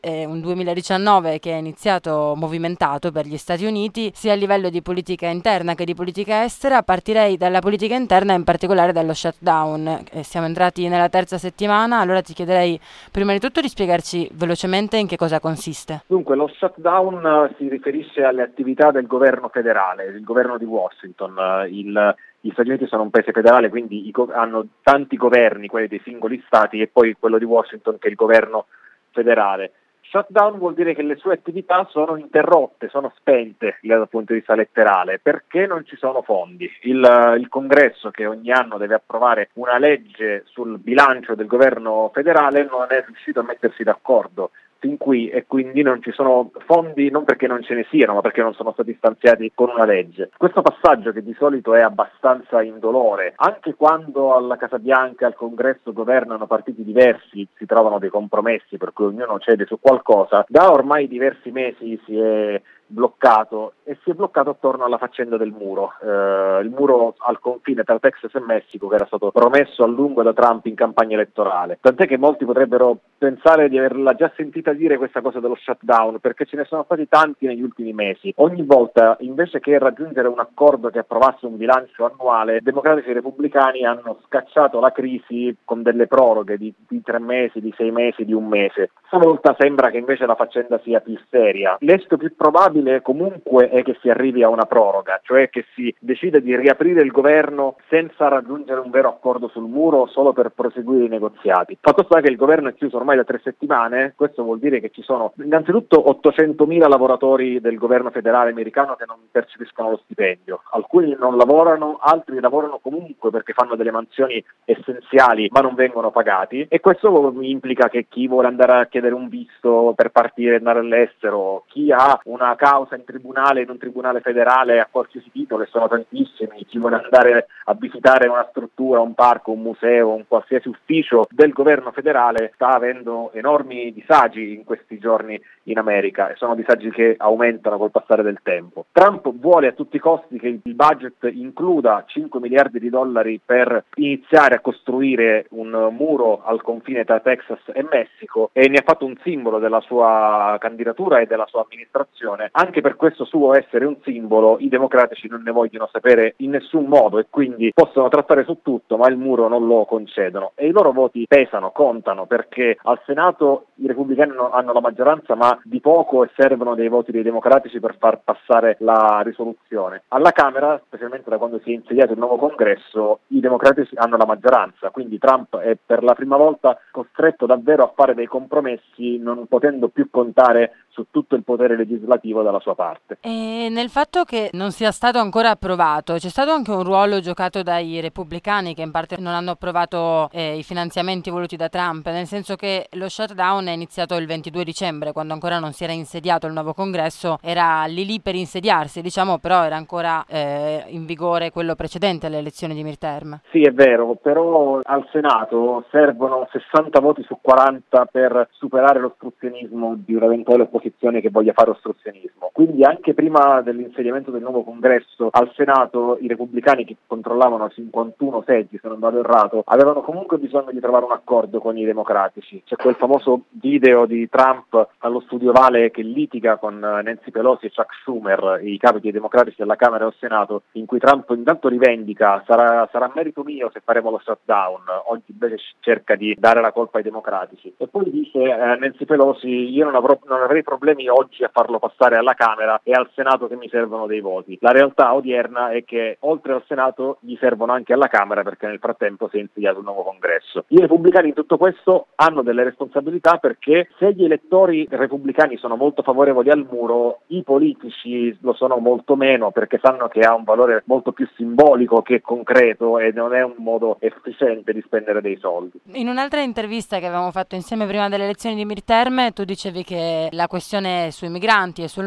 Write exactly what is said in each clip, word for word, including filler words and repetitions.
È un duemiladiciannove che è iniziato movimentato per gli Stati Uniti, sia a livello di politica interna che di politica estera. Partirei dalla politica interna, in particolare dallo shutdown. Eh, siamo entrati nella terza settimana, allora ti chiederei prima di tutto di spiegarci velocemente in che cosa consiste. Dunque, lo shutdown si riferisce alle attività del governo federale, il governo di Washington. Il, gli Stati Uniti sono un paese federale, quindi i, hanno tanti governi, quelli dei singoli stati, e poi quello di Washington che è il governo federale. Shutdown vuol dire che le sue attività sono interrotte, sono spente dal punto di vista letterale, perché non ci sono fondi. Il, il Congresso, che ogni anno deve approvare una legge sul bilancio del governo federale, non è riuscito a mettersi d'accordo fin qui, e quindi non ci sono fondi, non perché non ce ne siano, ma perché non sono stati stanziati con una legge. Questo passaggio, che di solito è abbastanza indolore, anche quando alla Casa Bianca e al Congresso governano partiti diversi, si trovano dei compromessi per cui ognuno cede su qualcosa, da ormai diversi mesi si è bloccato e si è bloccato attorno alla faccenda del muro, eh, il muro al confine tra Texas e Messico, che era stato promesso a lungo da Trump in campagna elettorale. Tant'è che molti potrebbero pensare di averla già sentita dire questa cosa dello shutdown, perché ce ne sono stati tanti negli ultimi mesi. Ogni volta, invece che raggiungere un accordo che approvasse un bilancio annuale, democratici e repubblicani hanno scacciato la crisi con delle proroghe di, di tre mesi, di sei mesi, di un mese. Stavolta sembra che invece la faccenda sia più seria. L'esito più probabile comunque è che si arrivi a una proroga, cioè che si decide di riaprire il governo senza raggiungere un vero accordo sul muro, solo per proseguire i negoziati. Fatto sta che il governo è chiuso ormai da tre settimane. Questo vuol dire che ci sono innanzitutto ottocentomila lavoratori del governo federale americano che non percepiscono lo stipendio. Alcuni non lavorano, altri lavorano comunque perché fanno delle mansioni essenziali ma non vengono pagati, e questo implica che chi vuole andare a chiedere un visto per partire e andare all'estero, chi ha una causa in tribunale, in un tribunale federale a qualsiasi titolo, e sono tantissimi, chi vuole andare a visitare una struttura, un parco, un museo, un qualsiasi ufficio del governo federale, sta avendo enormi disagi in questi giorni in America, e sono disagi che aumentano col passare del tempo. Trump vuole a tutti i costi che il budget includa cinque miliardi di dollari per iniziare a costruire un muro al confine tra Texas e Messico, e ne ha fatto un simbolo della sua candidatura e della sua amministrazione. Anche per questo suo essere un simbolo, i democratici non ne vogliono sapere in nessun modo, e quindi possono trattare su tutto, ma il muro non lo concedono, e i loro voti pesano, contano, perché al Senato i repubblicani hanno la maggioranza, ma di poco, e servono dei voti dei democratici per far passare la risoluzione. Alla Camera, specialmente da quando si è insediato il nuovo Congresso, i democratici hanno la maggioranza, quindi Trump è per la prima volta costretto davvero a fare dei compromessi, non potendo più contare su tutto il potere legislativo dalla sua parte. E nel fatto che non sia stato ancora approvato, c'è stato anche un ruolo giocato dai repubblicani, che in parte non hanno approvato eh, i finanziamenti voluti da Trump, nel senso che lo shutdown è iniziato il ventidue dicembre, quando ancora non si era insediato il nuovo Congresso, era lì lì per insediarsi, diciamo, però era ancora eh, in vigore quello precedente alle elezioni di midterm. Sì, è vero, però al Senato servono sessanta voti su quaranta per superare l'ostruzionismo di un'eventuale opposizione che voglia fare ostruzionismo. Quindi anche prima dell'insediamento del nuovo Congresso, al Senato i repubblicani, che controllavano cinquantuno seggi, se non vado errato, avevano comunque bisogno di trovare un accordo con i democratici. C'è quel famoso video di Trump allo studio Ovale che litiga con Nancy Pelosi e Chuck Schumer, i capi dei democratici della Camera e del Senato, in cui Trump intanto rivendica sarà, sarà merito mio se faremo lo shutdown, oggi invece cerca di dare la colpa ai democratici, e poi dice eh, Nancy Pelosi: io non, avrò, non avrei problemi oggi a farlo passare alla Camera, e al Senato che mi servono dei voti. La realtà odierna è che oltre al Senato gli servono anche alla Camera, perché nel frattempo si è insediato un nuovo Congresso. I repubblicani in tutto questo hanno delle responsabilità, perché se gli elettori repubblicani sono molto favorevoli al muro, i politici lo sono molto meno, perché sanno che ha un valore molto più simbolico che concreto, e non è un modo efficiente di spendere dei soldi. In un'altra intervista che avevamo fatto insieme prima delle elezioni di midterm, tu dicevi che la questione sui migranti e sul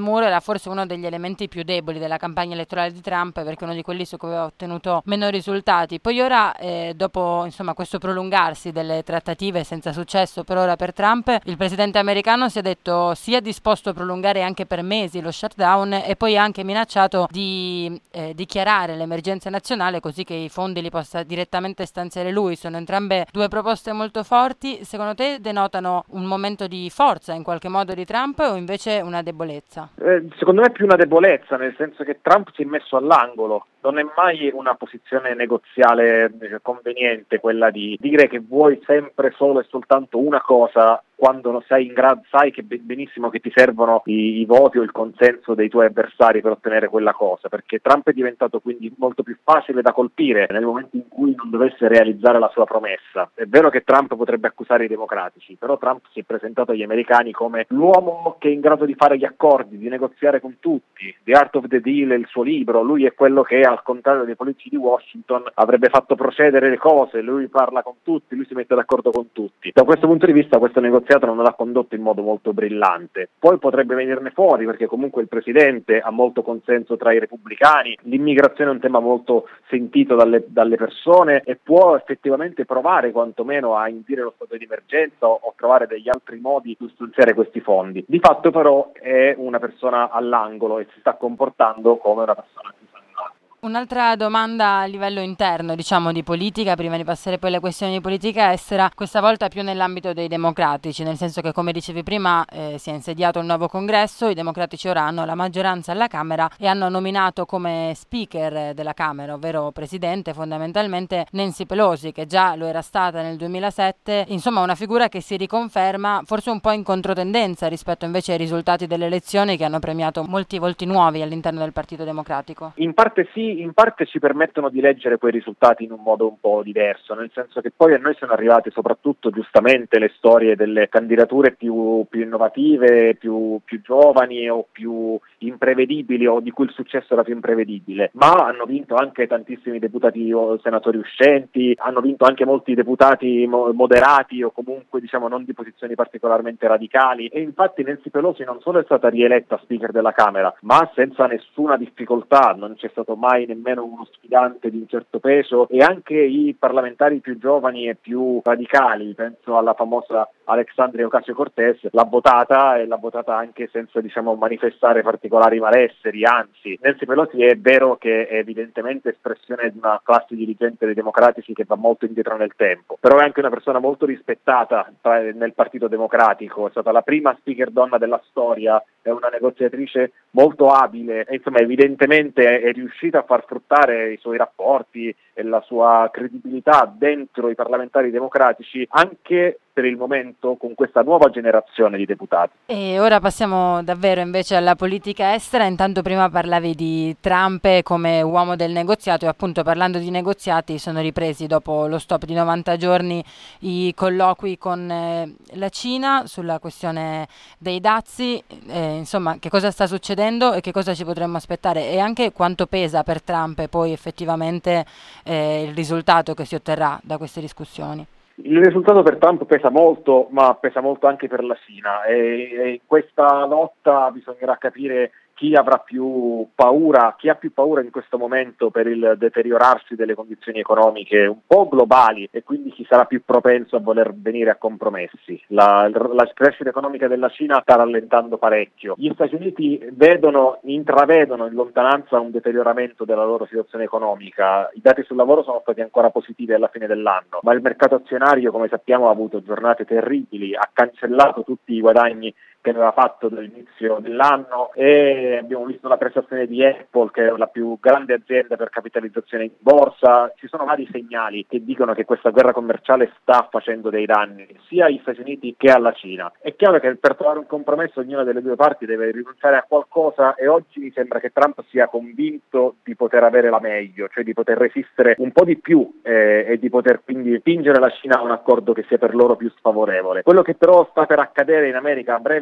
muro era forse uno degli elementi più deboli della campagna elettorale di Trump, perché uno di quelli su cui aveva ottenuto meno risultati. Poi ora, eh, dopo insomma questo prolungarsi delle trattative senza successo per ora per Trump, il presidente americano si è detto sia disposto a prolungare anche per mesi lo shutdown e poi ha anche minacciato di eh, dichiarare l'emergenza nazionale così che i fondi li possa direttamente stanziare lui. Sono entrambe due proposte molto forti. Secondo te denotano un momento di forza in qualche modo di Trump o invece una debolezza? Eh, secondo me è più una debolezza, nel senso che Trump si è messo all'angolo. Non è mai una posizione negoziale conveniente quella di dire che vuoi sempre solo e soltanto una cosa quando non sei in grado, sai che benissimo che ti servono i, i voti o il consenso dei tuoi avversari per ottenere quella cosa, perché Trump è diventato quindi molto più facile da colpire nel momento in cui non dovesse realizzare la sua promessa. È vero che Trump potrebbe accusare i democratici, però Trump si è presentato agli americani come l'uomo che è in grado di fare gli accordi, di negoziare con tutti. The Art of the Deal è il suo libro, lui è quello che al contrario dei politici di Washington avrebbe fatto procedere le cose, lui parla con tutti, lui si mette d'accordo con tutti. Da questo punto di vista questo negoziato non l'ha condotto in modo molto brillante. Poi potrebbe venirne fuori perché comunque il presidente ha molto consenso tra i repubblicani, l'immigrazione è un tema molto sentito dalle, dalle persone e può effettivamente provare quantomeno a indire lo stato di emergenza o, o trovare degli altri modi di stanziare questi fondi. Di fatto però è una persona all'angolo e si sta comportando come una persona più. Un'altra domanda a livello interno, diciamo di politica, prima di passare poi alle questioni di politica estera, questa volta più nell'ambito dei democratici, nel senso che come dicevi prima eh, si è insediato il nuovo congresso, i democratici ora hanno la maggioranza alla Camera e hanno nominato come speaker della Camera, ovvero presidente fondamentalmente Nancy Pelosi, che già lo era stata nel duemilasette, insomma una figura che si riconferma forse un po' in controtendenza rispetto invece ai risultati delle elezioni che hanno premiato molti volti nuovi all'interno del Partito Democratico. In parte sì, in parte ci permettono di leggere quei risultati in un modo un po' diverso, nel senso che poi a noi sono arrivate soprattutto giustamente le storie delle candidature più, più innovative, più, più giovani o più imprevedibili o di cui il successo era più imprevedibile, ma hanno vinto anche tantissimi deputati o senatori uscenti, hanno vinto anche molti deputati mo- moderati o comunque diciamo non di posizioni particolarmente radicali e infatti Nancy Pelosi non solo è stata rieletta speaker della Camera, ma senza nessuna difficoltà, non c'è stato mai nemmeno uno sfidante di un certo peso e anche i parlamentari più giovani e più radicali, penso alla famosa Alexandria Ocasio-Cortez, l'ha votata e l'ha votata anche senza diciamo manifestare particolari malesseri, anzi Nancy Pelosi è vero che è evidentemente espressione di una classe dirigente dei democratici che va molto indietro nel tempo, però è anche una persona molto rispettata nel Partito Democratico, è stata la prima speaker donna della storia, è una negoziatrice molto abile e insomma evidentemente è riuscita a far fruttare i suoi rapporti e la sua credibilità dentro i parlamentari democratici anche per il momento con questa nuova generazione di deputati. E ora passiamo davvero invece alla politica estera. Intanto prima parlavi di Trump come uomo del negoziato e appunto parlando di negoziati sono ripresi dopo lo stop di novanta giorni i colloqui con eh, la Cina sulla questione dei dazi, eh, insomma che cosa sta succedendo e che cosa ci potremmo aspettare e anche quanto pesa per Trump poi effettivamente eh, il risultato che si otterrà da queste discussioni. Il risultato per Trump pesa molto, ma pesa molto anche per la Cina e, e in questa lotta bisognerà capire chi avrà più paura, chi ha più paura in questo momento per il deteriorarsi delle condizioni economiche un po' globali e quindi chi sarà più propenso a voler venire a compromessi. La, la crescita economica della Cina sta rallentando parecchio. Gli Stati Uniti vedono, intravedono in lontananza un deterioramento della loro situazione economica. I dati sul lavoro sono stati ancora positivi alla fine dell'anno, ma il mercato azionario, come sappiamo, ha avuto giornate terribili, ha cancellato tutti i guadagni che aveva fatto dall'inizio dell'anno e abbiamo visto la prestazione di Apple, che è la più grande azienda per capitalizzazione in borsa. Ci sono vari segnali che dicono che questa guerra commerciale sta facendo dei danni sia agli Stati Uniti che alla Cina. È chiaro che per trovare un compromesso ognuna delle due parti deve rinunciare a qualcosa e oggi mi sembra che Trump sia convinto di poter avere la meglio, cioè di poter resistere un po' di più eh, e di poter quindi spingere la Cina a un accordo che sia per loro più sfavorevole. Quello che però sta per accadere in America a breve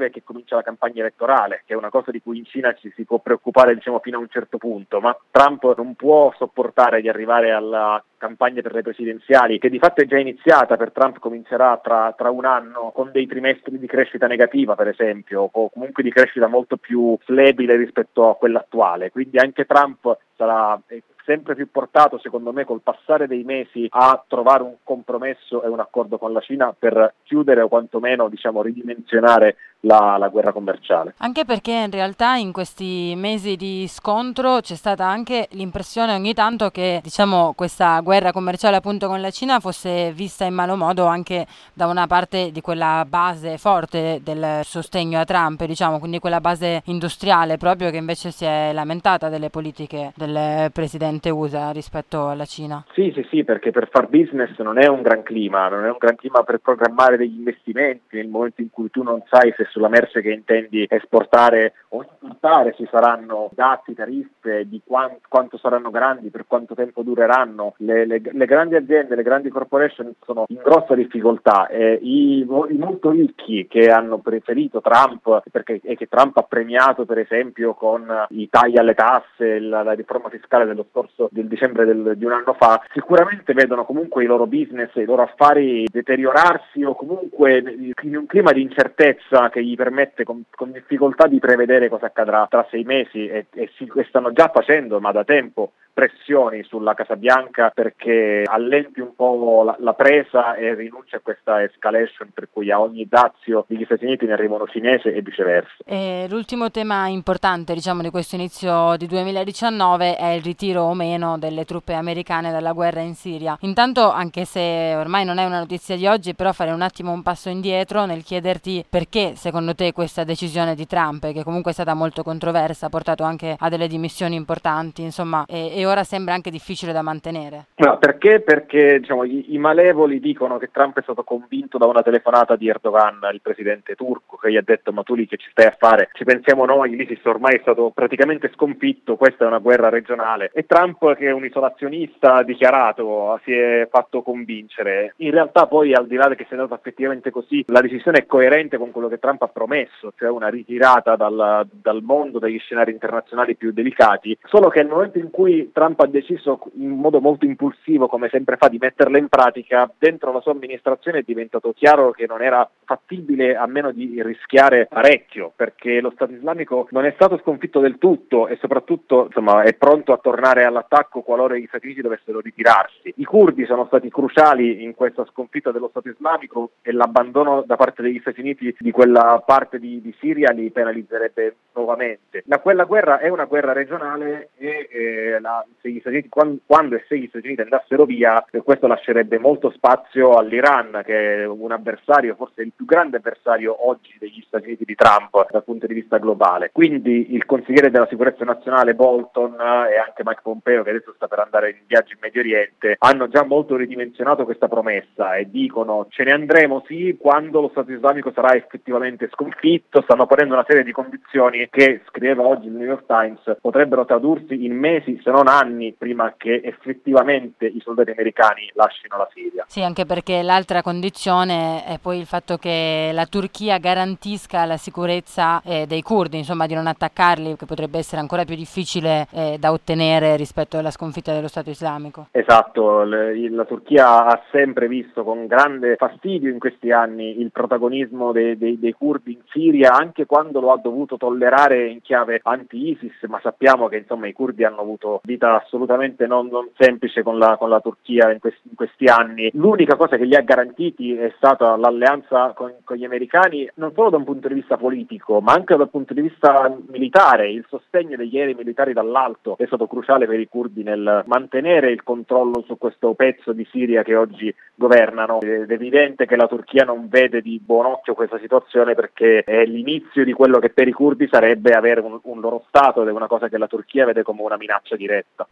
è che comincia la campagna elettorale, che è una cosa di cui in Cina ci si può preoccupare, diciamo, fino a un certo punto, ma Trump non può sopportare di arrivare alla campagna per le presidenziali, che di fatto è già iniziata. Per Trump comincerà tra, tra un anno con dei trimestri di crescita negativa, per esempio, o comunque di crescita molto più flebile rispetto a quella attuale. Quindi anche Trump sarà sempre più portato, secondo me, col passare dei mesi a trovare un compromesso e un accordo con la Cina per chiudere o quantomeno, diciamo, ridimensionare la, la guerra commerciale. Anche perché in realtà in questi mesi di scontro c'è stata anche l'impressione ogni tanto che, diciamo, questa guerra commerciale appunto con la Cina fosse vista in malo modo anche da una parte di quella base forte del sostegno a Trump, diciamo, quindi quella base industriale proprio, che invece si è lamentata delle politiche del presidente U S A rispetto alla Cina. Sì, sì, sì, perché per far business non è un gran clima, non è un gran clima per programmare degli investimenti nel momento in cui tu non sai se sulla merce che intendi esportare o importare ci saranno dazi, tariffe, di quant- quanto saranno grandi, per quanto tempo dureranno. Le, le, le grandi aziende, le grandi corporation sono in grossa difficoltà e i, i molto ricchi che hanno preferito Trump, perché e che Trump ha premiato per esempio con i tagli alle tasse, la, la riforma fiscale dello scorso del dicembre del, di un anno fa, sicuramente vedono comunque i loro business, i loro affari deteriorarsi o comunque in un clima di incertezza che gli permette con, con difficoltà di prevedere cosa accadrà tra sei mesi e, e si e stanno già facendo, ma da tempo, pressioni sulla Casa Bianca perché allenti un po' la, la presa e rinunci a questa escalation per cui a ogni dazio degli Stati Uniti ne arriva uno cinese e viceversa. E l'ultimo tema importante, diciamo, di questo inizio di duemiladiciannove è il ritiro o meno delle truppe americane dalla guerra in Siria. Intanto, anche se ormai non è una notizia di oggi, però fare un attimo un passo indietro nel chiederti perché secondo te questa decisione di Trump, che comunque è stata molto controversa, ha portato anche a delle dimissioni importanti, insomma, e, e ora sembra anche difficile da mantenere. No, perché? Perché diciamo, i, i malevoli dicono che Trump è stato convinto da una telefonata di Erdogan, il presidente turco, che gli ha detto: ma tu lì che ci stai a fare? Ci pensiamo noi, l'ISIS ormai è stato praticamente sconfitto, questa è una guerra regionale. E Trump, che è un isolazionista dichiarato, si è fatto convincere. In realtà poi, al di là che sia andato effettivamente così, la decisione è coerente con quello che Trump ha promesso, cioè una ritirata dal, dal mondo, dagli scenari internazionali più delicati, solo che nel momento in cui Trump ha deciso in modo molto impulsivo, come sempre fa, di metterla in pratica, dentro la sua amministrazione è diventato chiaro che non era fattibile a meno di rischiare parecchio, perché lo Stato islamico non è stato sconfitto del tutto e soprattutto, insomma, è pronto a tornare all'attacco qualora gli Stati Uniti dovessero ritirarsi. I curdi sono stati cruciali in questa sconfitta dello Stato islamico e l'abbandono da parte degli Stati Uniti di quella parte di, di Siria li penalizzerebbe nuovamente. La, quella guerra è una guerra regionale e eh, la, se gli Stati Uniti, quando, quando e se gli Stati Uniti andassero via, eh, questo lascerebbe molto spazio all'Iran, che è un avversario, forse il più grande avversario oggi degli Stati Uniti di Trump dal punto di vista globale. Quindi il consigliere della sicurezza nazionale Bolton eh, e anche Mike Pompeo, che adesso sta per andare in viaggio in Medio Oriente, hanno già molto ridimensionato questa promessa e dicono: ce ne andremo sì quando lo Stato islamico sarà effettivamente sconfitto. Stanno ponendo una serie di condizioni che, scriveva oggi il New York Times, potrebbero tradursi in mesi se non anni prima che effettivamente i soldati americani lasciano la Siria. Sì, anche perché l'altra condizione è poi il fatto che la Turchia garantisca la sicurezza eh, dei curdi, insomma, di non attaccarli, che potrebbe essere ancora più difficile eh, da ottenere rispetto alla sconfitta dello Stato islamico. Esatto, le, la Turchia ha sempre visto con grande fastidio in questi anni il protagonismo dei, dei, dei curdi in Siria, anche quando lo ha dovuto tollerare in chiave anti-ISIS, ma sappiamo che insomma i curdi hanno avuto vita assolutamente non, non semplice con la, con la Turchia in questi, in questi anni. L'unica cosa che li ha garantiti è stata l'alleanza con, con gli americani, non solo da un punto di vista politico, ma anche dal punto di vista militare. Il sostegno degli aerei militari dall'alto è stato cruciale per i curdi nel mantenere il controllo su questo pezzo di Siria che oggi governano. Ed è evidente che la Turchia non vede di buon occhio questa situazione, perché è l'inizio di quello che per i curdi sarebbe avere un, un loro Stato, ed è una cosa che la Turchia vede come una minaccia diretta.